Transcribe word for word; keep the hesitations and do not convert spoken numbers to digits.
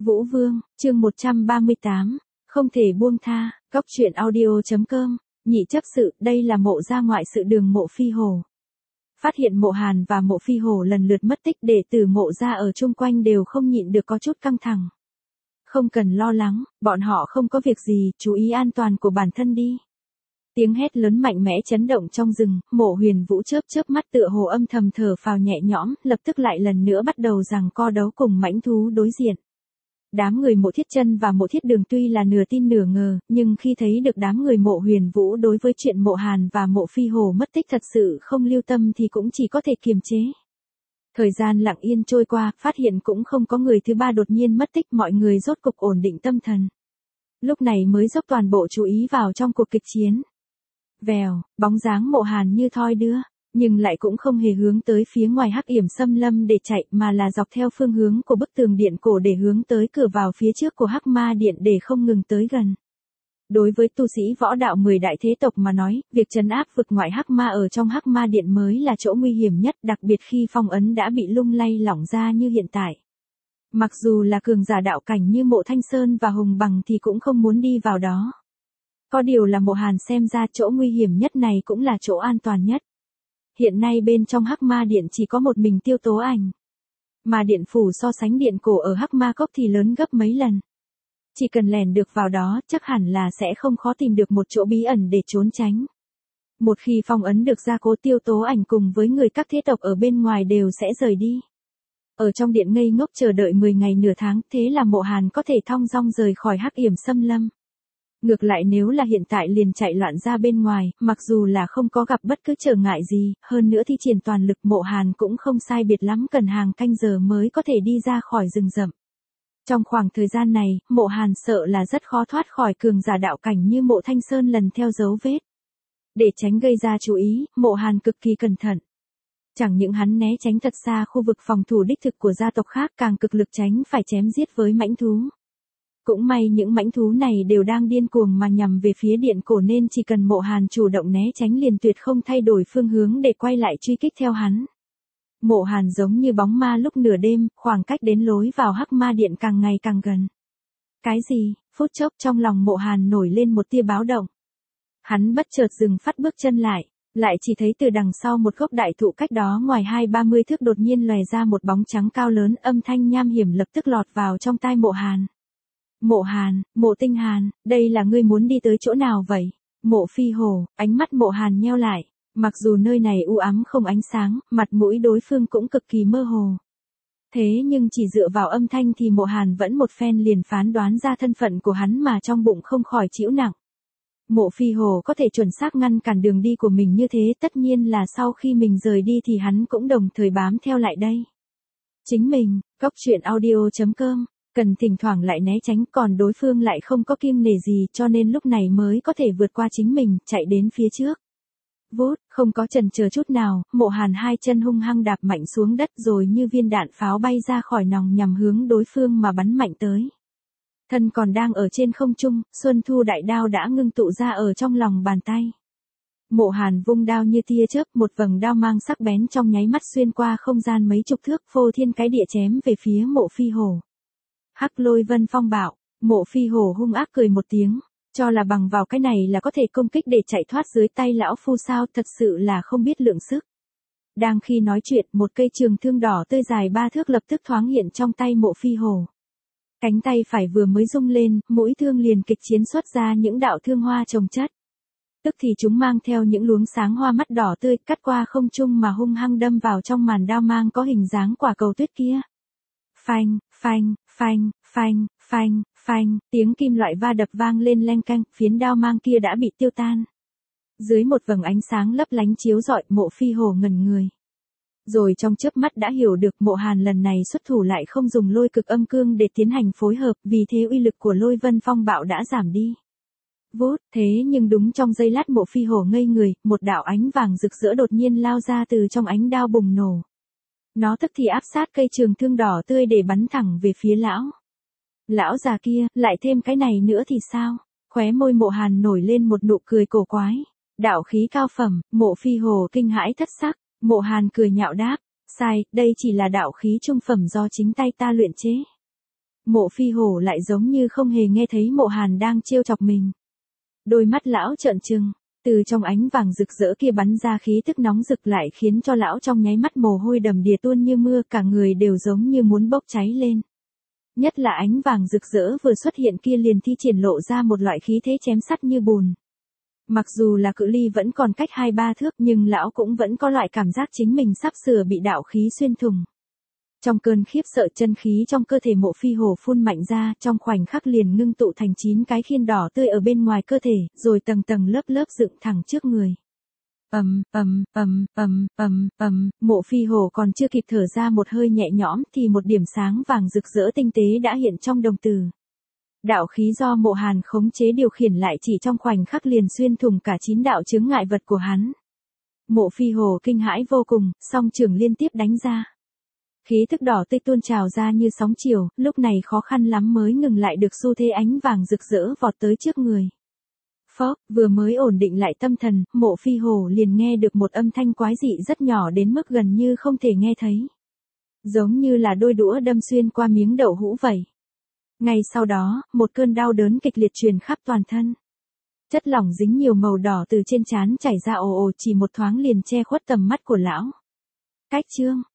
Vũ Vương, chương một trăm ba mươi tám, không thể buông tha, góc truyện audio.com, nhị chấp sự, đây là mộ gia ngoại sự đường Mộ Phi Hổ. Phát hiện Mộ Hàn và Mộ Phi Hổ lần lượt mất tích, đệ tử Mộ gia ở chung quanh đều không nhịn được có chút căng thẳng. Không cần lo lắng, bọn họ không có việc gì, chú ý an toàn của bản thân đi. Tiếng hét lớn mạnh mẽ chấn động trong rừng, Mộ Huyền Vũ chớp chớp mắt tựa hồ âm thầm thở phào nhẹ nhõm, lập tức lại lần nữa bắt đầu giằng co đấu cùng mãnh thú đối diện. Đám người Mộ Thiết Chân và Mộ Thiết Đường tuy là nửa tin nửa ngờ, nhưng khi thấy được đám người Mộ Huyền Vũ đối với chuyện Mộ Hàn và Mộ Phi Hổ mất tích thật sự không lưu tâm thì cũng chỉ có thể kiềm chế. Thời gian lặng yên trôi qua, phát hiện cũng không có người thứ ba đột nhiên mất tích, mọi người rốt cục ổn định tâm thần. Lúc này mới dốc toàn bộ chú ý vào trong cuộc kịch chiến. Vèo, bóng dáng Mộ Hàn như thoi đưa, nhưng lại cũng không hề hướng tới phía ngoài hắc yểm xâm lâm để chạy, mà là dọc theo phương hướng của bức tường điện cổ để hướng tới cửa vào phía trước của Hắc Ma Điện để không ngừng tới gần. Đối với tu sĩ võ đạo mười đại thế tộc mà nói, việc trấn áp vực ngoại Hắc Ma ở trong Hắc Ma Điện mới là chỗ nguy hiểm nhất, đặc biệt khi phong ấn đã bị lung lay lỏng ra như hiện tại. Mặc dù là cường giả đạo cảnh như Mộ Thanh Sơn và Hùng Bằng thì cũng không muốn đi vào đó. Có điều là Mộ Hàn xem ra chỗ nguy hiểm nhất này cũng là chỗ an toàn nhất. Hiện nay bên trong Hắc Ma Điện chỉ có một mình Tiêu Tố Ảnh. Mà điện phủ so sánh điện cổ ở Hắc Ma Cốc thì lớn gấp mấy lần. Chỉ cần lèn được vào đó chắc hẳn là sẽ không khó tìm được một chỗ bí ẩn để trốn tránh. Một khi phong ấn được gia cố, Tiêu Tố Ảnh cùng với người các thế tộc ở bên ngoài đều sẽ rời đi. Ở trong điện ngây ngốc chờ đợi mười ngày nửa tháng, thế là Mộ Hàn có thể thong dong rời khỏi hắc yểm xâm lâm. Ngược lại nếu là hiện tại liền chạy loạn ra bên ngoài, mặc dù là không có gặp bất cứ trở ngại gì, hơn nữa thi triển toàn lực, Mộ Hàn cũng không sai biệt lắm cần hàng canh giờ mới có thể đi ra khỏi rừng rậm. Trong khoảng thời gian này, Mộ Hàn sợ là rất khó thoát khỏi cường giả đạo cảnh như Mộ Thanh Sơn lần theo dấu vết. Để tránh gây ra chú ý, Mộ Hàn cực kỳ cẩn thận. Chẳng những hắn né tránh thật xa khu vực phòng thủ đích thực của gia tộc khác, càng cực lực tránh phải chém giết với mãnh thú. Cũng may những mãnh thú này đều đang điên cuồng mà nhằm về phía điện cổ nên chỉ cần Mộ Hàn chủ động né tránh liền tuyệt không thay đổi phương hướng để quay lại truy kích theo hắn. Mộ Hàn giống như bóng ma lúc nửa đêm, khoảng cách đến lối vào Hắc Ma Điện càng ngày càng gần. Cái gì? Phút chốc trong lòng Mộ Hàn nổi lên một tia báo động. Hắn bất chợt dừng phát bước chân lại, lại chỉ thấy từ đằng sau một gốc đại thụ cách đó ngoài hai ba mươi thước đột nhiên lòe ra một bóng trắng cao lớn, âm thanh nham hiểm lập tức lọt vào trong tai Mộ Hàn. Mộ Hàn, Mộ Tinh Hàn, đây là ngươi muốn đi tới chỗ nào vậy? Mộ Phi Hổ, ánh mắt Mộ Hàn nheo lại, mặc dù nơi này u ám không ánh sáng, mặt mũi đối phương cũng cực kỳ mơ hồ. Thế nhưng chỉ dựa vào âm thanh thì Mộ Hàn vẫn một phen liền phán đoán ra thân phận của hắn mà trong bụng không khỏi chịu nặng. Mộ Phi Hổ có thể chuẩn xác ngăn cản đường đi của mình như thế, tất nhiên là sau khi mình rời đi thì hắn cũng đồng thời bám theo lại đây. Chính mình, góc truyện audio.com, cần thỉnh thoảng lại né tránh, còn đối phương lại không có kiêng nể gì cho nên lúc này mới có thể vượt qua chính mình, chạy đến phía trước. Vút, không có chần chờ chút nào, Mộ Hàn hai chân hung hăng đạp mạnh xuống đất rồi như viên đạn pháo bay ra khỏi nòng nhằm hướng đối phương mà bắn mạnh tới. Thân còn đang ở trên không trung, Xuân Thu đại đao đã ngưng tụ ra ở trong lòng bàn tay. Mộ Hàn vung đao như tia chớp, một vầng đao mang sắc bén trong nháy mắt xuyên qua không gian mấy chục thước, phô thiên cái địa chém về phía Mộ Phi Hổ. Hắc Lôi Vân Phong bạo, Mộ Phi Hổ hung ác cười một tiếng, cho là bằng vào cái này là có thể công kích để chạy thoát dưới tay lão phu sao, thật sự là không biết lượng sức. Đang khi nói chuyện, một cây trường thương đỏ tươi dài ba thước lập tức thoáng hiện trong tay Mộ Phi Hổ. Cánh tay phải vừa mới rung lên, mũi thương liền kịch chiến xuất ra những đạo thương hoa chồng chất. Tức thì chúng mang theo những luống sáng hoa mắt đỏ tươi, cắt qua không trung mà hung hăng đâm vào trong màn đao mang có hình dáng quả cầu tuyết kia. Phanh, phanh, phanh, phanh, phanh, phanh, tiếng kim loại va đập vang lên leng keng, phiến đao mang kia đã bị tiêu tan. Dưới một vầng ánh sáng lấp lánh chiếu rọi, Mộ Phi Hổ ngẩn người. Rồi trong chớp mắt đã hiểu được Mộ Hàn lần này xuất thủ lại không dùng lôi cực âm cương để tiến hành phối hợp, vì thế uy lực của Lôi Vân Phong bạo đã giảm đi. Vút, thế nhưng đúng trong giây lát Mộ Phi Hổ ngây người, một đạo ánh vàng rực rỡ đột nhiên lao ra từ trong ánh đao bùng nổ. Nó tức thì áp sát cây trường thương đỏ tươi để bắn thẳng về phía lão. Lão già kia, lại thêm cái này nữa thì sao? Khóe môi Mộ Hàn nổi lên một nụ cười cổ quái. Đạo khí cao phẩm, Mộ Phi Hổ kinh hãi thất sắc. Mộ Hàn cười nhạo đáp, sai, đây chỉ là đạo khí trung phẩm do chính tay ta luyện chế. Mộ Phi Hổ lại giống như không hề nghe thấy Mộ Hàn đang trêu chọc mình. Đôi mắt lão trợn trừng, từ trong ánh vàng rực rỡ kia bắn ra khí tức nóng rực lại khiến cho lão trong nháy mắt mồ hôi đầm đìa tuôn như mưa, cả người đều giống như muốn bốc cháy lên. Nhất là ánh vàng rực rỡ vừa xuất hiện kia liền thi triển lộ ra một loại khí thế chém sắt như bùn. Mặc dù là cự ly vẫn còn cách hai ba thước nhưng lão cũng vẫn có loại cảm giác chính mình sắp sửa bị đạo khí xuyên thủng. Trong cơn khiếp sợ chân khí trong cơ thể Mộ Phi Hổ phun mạnh ra, trong khoảnh khắc liền ngưng tụ thành chín cái khiên đỏ tươi ở bên ngoài cơ thể, rồi tầng tầng lớp lớp dựng thẳng trước người. Ầm, ầm, ầm, ầm, ầm, ầm, Mộ Phi Hổ còn chưa kịp thở ra một hơi nhẹ nhõm thì một điểm sáng vàng rực rỡ tinh tế đã hiện trong đồng tử. Đạo khí do Mộ Hàn khống chế điều khiển lại chỉ trong khoảnh khắc liền xuyên thủng cả chín đạo chướng ngại vật của hắn. Mộ Phi Hổ kinh hãi vô cùng, song trường liên tiếp đánh ra. Khí thức đỏ tươi tuôn trào ra như sóng chiều, lúc này khó khăn lắm mới ngừng lại được xu thế ánh vàng rực rỡ vọt tới trước người. Phốc, vừa mới ổn định lại tâm thần, Mộ Phi Hổ liền nghe được một âm thanh quái dị rất nhỏ đến mức gần như không thể nghe thấy. Giống như là đôi đũa đâm xuyên qua miếng đậu hũ vậy. Ngay sau đó, một cơn đau đớn kịch liệt truyền khắp toàn thân. Chất lỏng dính nhiều màu đỏ từ trên trán chảy ra ồ ồ, chỉ một thoáng liền che khuất tầm mắt của lão. Cách chương